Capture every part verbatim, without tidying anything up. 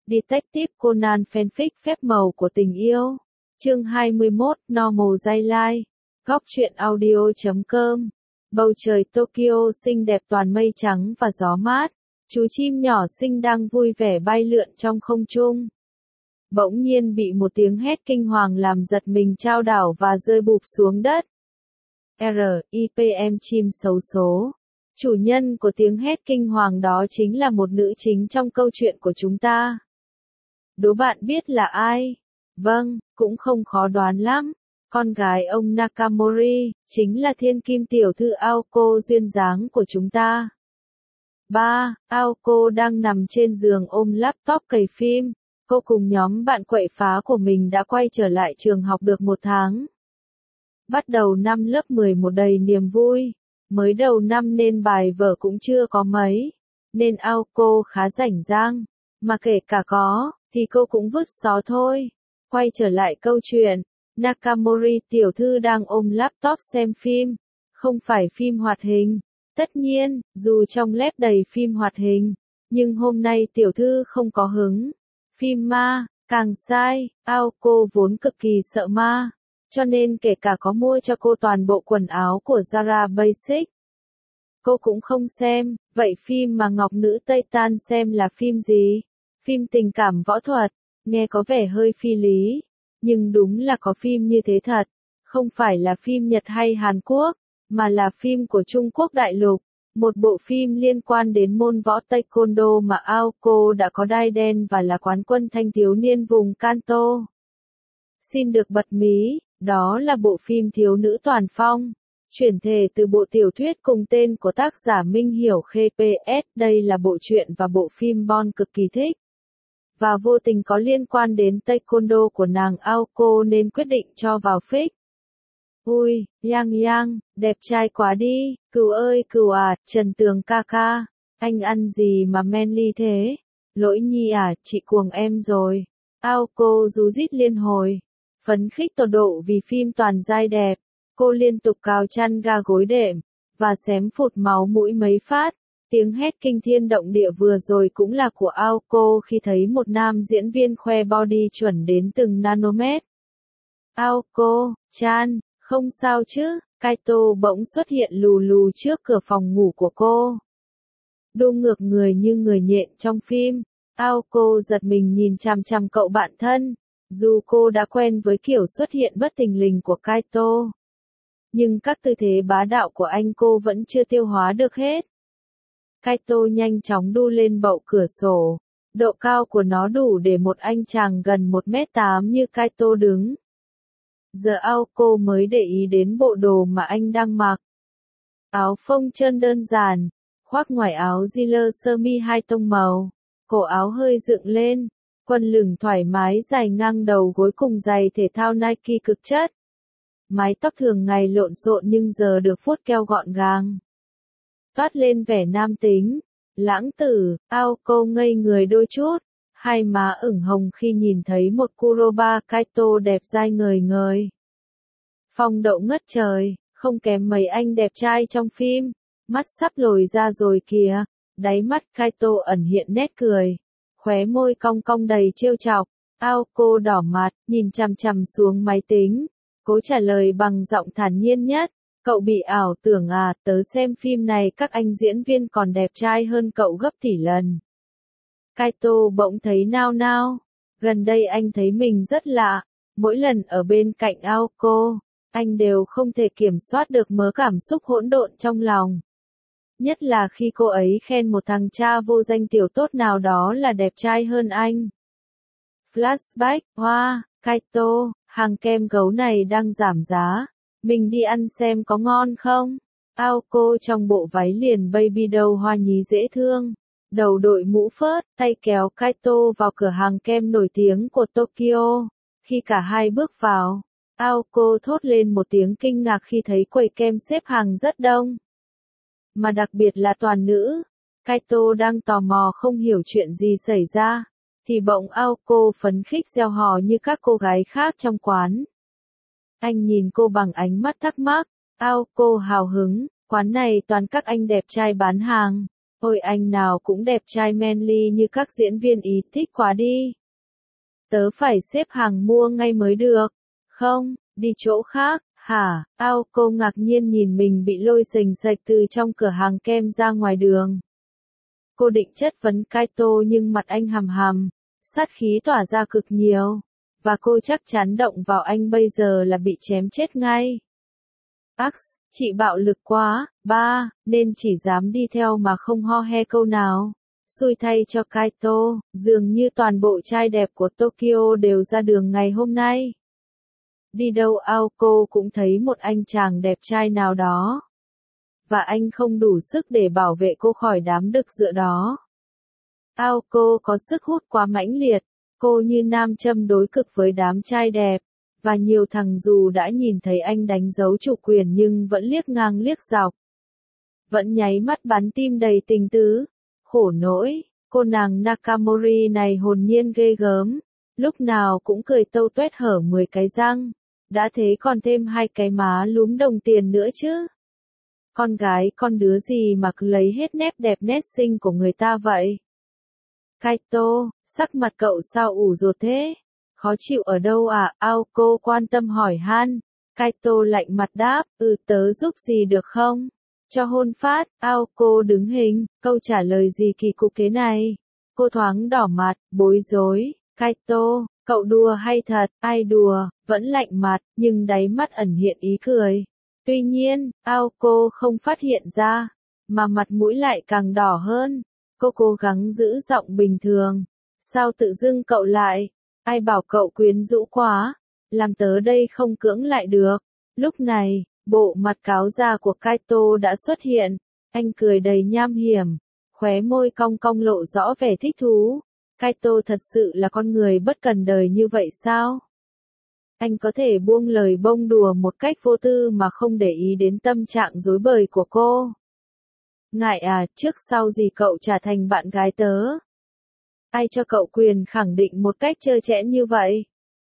Detective Conan fanfic phép màu của tình yêu. Chương hai mươi mốt, Normal Giai Lai. Góc truyện audio chấm com. Bầu trời Tokyo xinh đẹp toàn mây trắng và gió mát. Chú chim nhỏ xinh đang vui vẻ bay lượn trong không trung. Bỗng nhiên bị một tiếng hét kinh hoàng làm giật mình chao đảo và rơi bụp xuống đất. R I P M chim xấu số. Chủ nhân của tiếng hét kinh hoàng đó chính là một nữ chính trong câu chuyện của chúng ta. Đố bạn biết là ai? Vâng, cũng không khó đoán lắm. Con gái ông Nakamori, chính là thiên kim tiểu thư Aoko duyên dáng của chúng ta. ba. Aoko đang nằm trên giường ôm laptop cày phim. Cô cùng nhóm bạn quậy phá của mình đã quay trở lại trường học được một tháng. Bắt đầu năm lớp mười một đầy niềm vui. Mới đầu năm nên bài vở cũng chưa có mấy. Nên Aoko khá rảnh rang. Mà kể cả có, thì cô cũng vứt xó thôi. Quay trở lại câu chuyện. Nakamori tiểu thư đang ôm laptop xem phim. Không phải phim hoạt hình. Tất nhiên, dù trong lab đầy phim hoạt hình. Nhưng hôm nay tiểu thư không có hứng. Phim ma, càng sai, Aoko vốn cực kỳ sợ ma. Cho nên kể cả có mua cho cô toàn bộ quần áo của Zara Basic, cô cũng không xem. Vậy phim mà Ngọc Nữ Tây Tan xem là phim gì? Phim tình cảm võ thuật, nghe có vẻ hơi phi lý. Nhưng đúng là có phim như thế thật. Không phải là phim Nhật hay Hàn Quốc, mà là phim của Trung Quốc đại lục. Một bộ phim liên quan đến môn võ Taekwondo mà Aoko đã có đai đen và là quán quân thanh thiếu niên vùng Kanto. Xin được bật mí, đó là bộ phim Thiếu nữ toàn phong. Chuyển thể từ bộ tiểu thuyết cùng tên của tác giả Minh Hiểu Khê pê ét. Đây là bộ truyện và bộ phim Bon cực kỳ thích. Và vô tình có liên quan đến Taekwondo của nàng Aoko nên quyết định cho vào fic. Ui, Yang Yang, đẹp trai quá đi, cừu ơi cừu à, Trần Tường ca ca, anh ăn gì mà manly thế? Lỗi nhi à, chị cuồng em rồi. Aoko rú rít liên hồi, phấn khích tột độ vì phim toàn giai đẹp. Cô liên tục cào chăn ga gối đệm, và xém phụt máu mũi mấy phát. Tiếng hét kinh thiên động địa vừa rồi cũng là của Aoko khi thấy một nam diễn viên khoe body chuẩn đến từng nanomet. Aoko, chan, không sao chứ? Kaito bỗng xuất hiện lù lù trước cửa phòng ngủ của cô. Đô ngược người như người nhện trong phim. Aoko giật mình nhìn chằm chằm cậu bạn thân. Dù cô đã quen với kiểu xuất hiện bất thình lình của Kaito, nhưng các tư thế bá đạo của anh cô vẫn chưa tiêu hóa được hết. Kaito nhanh chóng đu lên bậu cửa sổ. Độ cao của nó đủ để một anh chàng gần một mét tám như Kaito đứng. Giờ Aoko mới để ý đến bộ đồ mà anh đang mặc. Áo phông trơn đơn giản, khoác ngoài áo jean sơ mi hai tông màu, cổ áo hơi dựng lên, quần lửng thoải mái dài ngang đầu gối cùng giày thể thao Nike cực chất. Mái tóc thường ngày lộn xộn nhưng giờ được vuốt keo gọn gàng. Toát lên vẻ nam tính, lãng tử. Aoko ngây người đôi chút, hai má ửng hồng khi nhìn thấy một Kuroba Kaito đẹp dai ngời ngời. Phong độ ngất trời, không kém mấy anh đẹp trai trong phim, mắt sắp lồi ra rồi kìa. Đáy mắt Kaito ẩn hiện nét cười, khóe môi cong cong đầy trêu chọc. Aoko đỏ mặt, nhìn chằm chằm xuống máy tính, cố trả lời bằng giọng thản nhiên nhất. Cậu bị ảo tưởng à, tớ xem phim này các anh diễn viên còn đẹp trai hơn cậu gấp tỷ lần. Kaito bỗng thấy nao nao. Gần đây anh thấy mình rất lạ. Mỗi lần ở bên cạnh Aoko, anh đều không thể kiểm soát được mớ cảm xúc hỗn độn trong lòng. Nhất là khi cô ấy khen một thằng cha vô danh tiểu tốt nào đó là đẹp trai hơn anh. Flashback, hoa, Kaito, hàng kem gấu này đang giảm giá. Mình đi ăn xem có ngon không? Aoko trong bộ váy liền baby doll hoa nhí dễ thương. Đầu đội mũ phớt, tay kéo Kaito vào cửa hàng kem nổi tiếng của Tokyo. Khi cả hai bước vào, Aoko thốt lên một tiếng kinh ngạc khi thấy quầy kem xếp hàng rất đông. Mà đặc biệt là toàn nữ. Kaito đang tò mò không hiểu chuyện gì xảy ra, thì bỗng Aoko phấn khích reo hò như các cô gái khác trong quán. Anh nhìn cô bằng ánh mắt thắc mắc. Aoko hào hứng, quán này toàn các anh đẹp trai bán hàng. Ôi anh nào cũng đẹp trai manly như các diễn viên ý, thích quá đi. Tớ phải xếp hàng mua ngay mới được. Không, đi chỗ khác, hả? Ao cô ngạc nhiên nhìn mình bị lôi sềnh sạch từ trong cửa hàng kem ra ngoài đường. Cô định chất vấn Kaito nhưng mặt anh hằm hằm, sát khí tỏa ra cực nhiều. Và cô chắc chắn động vào anh bây giờ là bị chém chết ngay. Ax, chị bạo lực quá, ba, nên chỉ dám đi theo mà không ho he câu nào. Xui thay cho Kaito, dường như toàn bộ trai đẹp của Tokyo đều ra đường ngày hôm nay. Đi đâu Aoko cũng thấy một anh chàng đẹp trai nào đó. Và anh không đủ sức để bảo vệ cô khỏi đám đực dựa đó. Aoko có sức hút quá mãnh liệt, cô như nam châm đối cực với đám trai đẹp. Và nhiều thằng dù đã nhìn thấy anh đánh dấu chủ quyền nhưng vẫn liếc ngang liếc dọc. Vẫn nháy mắt bắn tim đầy tình tứ. Khổ nỗi, cô nàng Nakamori này hồn nhiên ghê gớm. Lúc nào cũng cười tâu tuét hở mười cái răng. Đã thế còn thêm hai cái má lúm đồng tiền nữa chứ. Con gái con đứa gì mà cứ lấy hết nét đẹp nét xinh của người ta vậy? Kaito, sắc mặt cậu sao ủ rột thế? Khó chịu ở đâu à? Aoko quan tâm hỏi han. Kaito lạnh mặt đáp, ừ tớ giúp gì được không? Cho hôn phát, Aoko đứng hình, câu trả lời gì kỳ cục thế này? Cô thoáng đỏ mặt, bối rối. Kaito, cậu đùa hay thật? Ai đùa? Vẫn lạnh mặt, nhưng đáy mắt ẩn hiện ý cười. Tuy nhiên, Aoko không phát hiện ra, mà mặt mũi lại càng đỏ hơn. Cô cố gắng giữ giọng bình thường. Sao tự dưng cậu lại? Ai bảo cậu quyến rũ quá? Làm tớ đây không cưỡng lại được. Lúc này, bộ mặt cáo già của Kaito đã xuất hiện. Anh cười đầy nham hiểm, khóe môi cong cong lộ rõ vẻ thích thú. Kaito thật sự là con người bất cần đời như vậy sao? Anh có thể buông lời bông đùa một cách vô tư mà không để ý đến tâm trạng rối bời của cô. Ngại à, trước sau gì cậu trả thành bạn gái tớ. Ai cho cậu quyền khẳng định một cách trơ trẽn như vậy?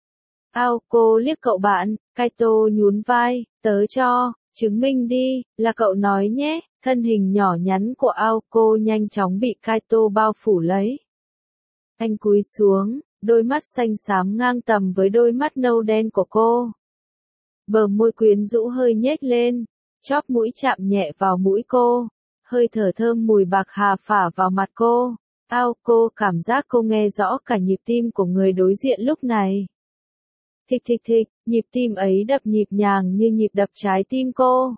Aoko liếc cậu bạn, Kaito nhún vai, tớ cho, chứng minh đi, là cậu nói nhé. Thân hình nhỏ nhắn của Aoko nhanh chóng bị Kaito bao phủ lấy. Anh cúi xuống, đôi mắt xanh xám ngang tầm với đôi mắt nâu đen của cô. Bờ môi quyến rũ hơi nhếch lên, chóp mũi chạm nhẹ vào mũi cô, hơi thở thơm mùi bạc hà phả vào mặt cô. Aoko cảm giác cô nghe rõ cả nhịp tim của người đối diện lúc này. Thịch thịch thịch, nhịp tim ấy đập nhịp nhàng như nhịp đập trái tim cô.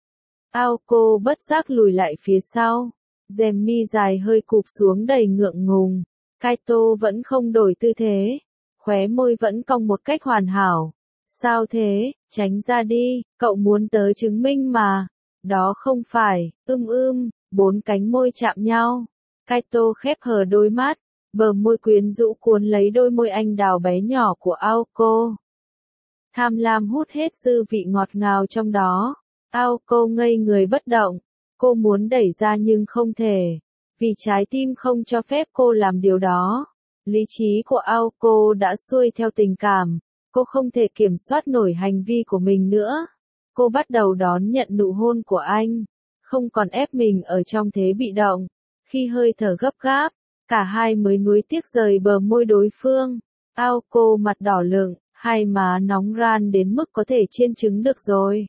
Aoko bất giác lùi lại phía sau, rèm mi dài hơi cụp xuống đầy ngượng ngùng. Kaito vẫn không đổi tư thế, khóe môi vẫn cong một cách hoàn hảo. Sao thế, tránh ra đi, cậu muốn tớ chứng minh mà. Đó không phải, ưm ưm, bốn cánh môi chạm nhau. Kaito khép hờ đôi mắt, bờ môi quyến rũ cuốn lấy đôi môi anh đào bé nhỏ của Aoko. Tham lam hút hết dư vị ngọt ngào trong đó. Aoko ngây người bất động, cô muốn đẩy ra nhưng không thể, vì trái tim không cho phép cô làm điều đó. Lý trí của Aoko đã xuôi theo tình cảm, cô không thể kiểm soát nổi hành vi của mình nữa. Cô bắt đầu đón nhận nụ hôn của anh, không còn ép mình ở trong thế bị động. Khi hơi thở gấp gáp, cả hai mới nuối tiếc rời bờ môi đối phương. Aoko mặt đỏ lựng, hai má nóng ran đến mức có thể chiên trứng được rồi.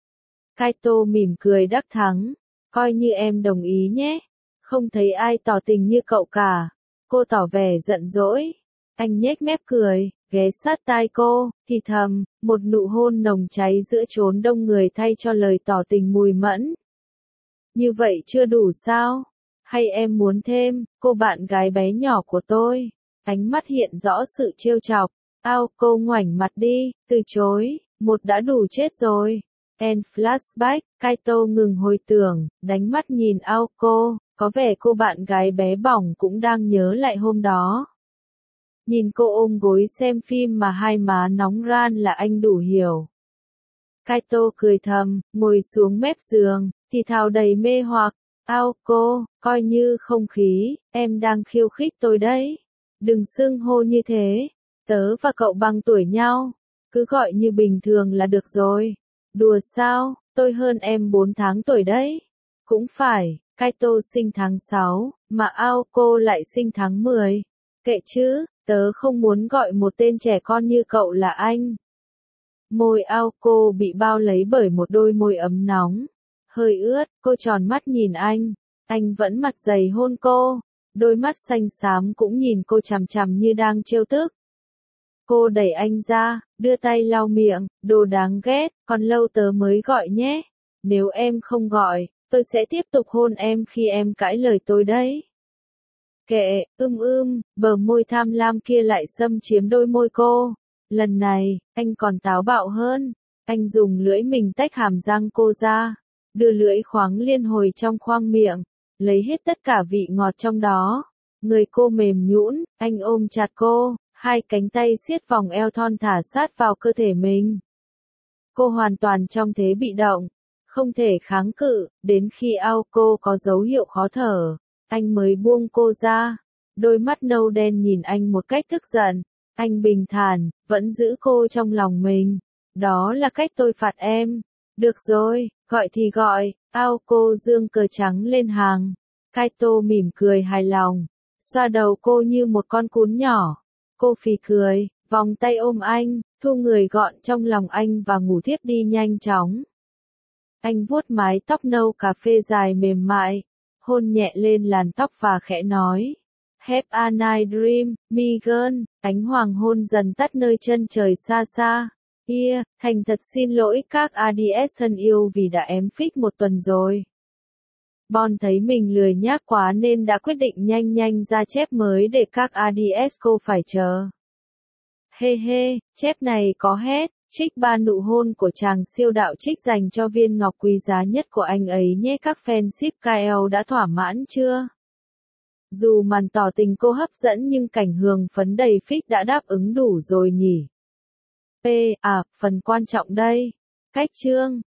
Kaito mỉm cười đắc thắng, coi như em đồng ý nhé. Không thấy ai tỏ tình như cậu cả. Cô tỏ vẻ giận dỗi. Anh nhếch mép cười, ghé sát tai cô, thì thầm, một nụ hôn nồng cháy giữa chốn đông người thay cho lời tỏ tình mùi mẫn. Như vậy chưa đủ sao? Hay em muốn thêm, cô bạn gái bé nhỏ của tôi? Ánh mắt hiện rõ sự trêu chọc. Aoko ngoảnh mặt đi, từ chối, một đã đủ chết rồi. End flashback, Kaito ngừng hồi tưởng, đánh mắt nhìn Aoko, có vẻ cô bạn gái bé bỏng cũng đang nhớ lại hôm đó. Nhìn cô ôm gối xem phim mà hai má nóng ran là anh đủ hiểu. Kaito cười thầm, ngồi xuống mép giường, thì thào đầy mê hoặc. Aoko, coi như không khí, em đang khiêu khích tôi đấy. Đừng xưng hô như thế, tớ và cậu bằng tuổi nhau, cứ gọi như bình thường là được rồi. Đùa sao, tôi hơn em bốn tháng tuổi đấy. Cũng phải, Kaito sinh tháng sáu, mà Aoko lại sinh tháng mười. Kệ chứ, tớ không muốn gọi một tên trẻ con như cậu là anh. Môi Aoko bị bao lấy bởi một đôi môi ấm nóng. Hơi ướt, cô tròn mắt nhìn anh. Anh vẫn mặt dày hôn cô. Đôi mắt xanh xám cũng nhìn cô chằm chằm như đang trêu tức. Cô đẩy anh ra, đưa tay lau miệng, đồ đáng ghét, còn lâu tớ mới gọi nhé. Nếu em không gọi, tôi sẽ tiếp tục hôn em khi em cãi lời tôi đấy. Kệ, ưm ưm, bờ môi tham lam kia lại xâm chiếm đôi môi cô. Lần này, anh còn táo bạo hơn. Anh dùng lưỡi mình tách hàm răng cô ra, đưa lưỡi khoáng liên hồi trong khoang miệng, lấy hết tất cả vị ngọt trong đó. Người cô mềm nhũn, anh ôm chặt cô, hai cánh tay siết vòng eo thon thả sát vào cơ thể mình. Cô hoàn toàn trong thế bị động, không thể kháng cự, đến khi Aoko có dấu hiệu khó thở, anh mới buông cô ra. Đôi mắt nâu đen nhìn anh một cách tức giận. Anh bình thản, vẫn giữ cô trong lòng mình. Đó là cách tôi phạt em. Được rồi, gọi thì gọi. Aoko dương cờ trắng lên hàng. Kaito mỉm cười hài lòng, xoa đầu cô như một con cún nhỏ. Cô phì cười, vòng tay ôm anh, thu người gọn trong lòng anh và ngủ thiếp đi nhanh chóng. Anh vuốt mái tóc nâu cà phê dài mềm mại, hôn nhẹ lên làn tóc và khẽ nói. Have a nice dream, Megan. Ánh hoàng hôn dần tắt nơi chân trời xa xa. Yeah, thành thật xin lỗi các a đê ét thân yêu vì đã ém phích một tuần rồi. Bon thấy mình lười nhác quá nên đã quyết định nhanh nhanh ra chép mới để các a đê ét cô phải chờ. Hê hê, chép này có hét, trích ba nụ hôn của chàng siêu đạo trích dành cho viên ngọc quý giá nhất của anh ấy nhé. Các fan ship ca lờ đã thỏa mãn chưa? Dù màn tỏ tình cô hấp dẫn nhưng cảnh hương phấn đầy phích đã đáp ứng đủ rồi nhỉ? P. À, phần quan trọng đây. Cách chương.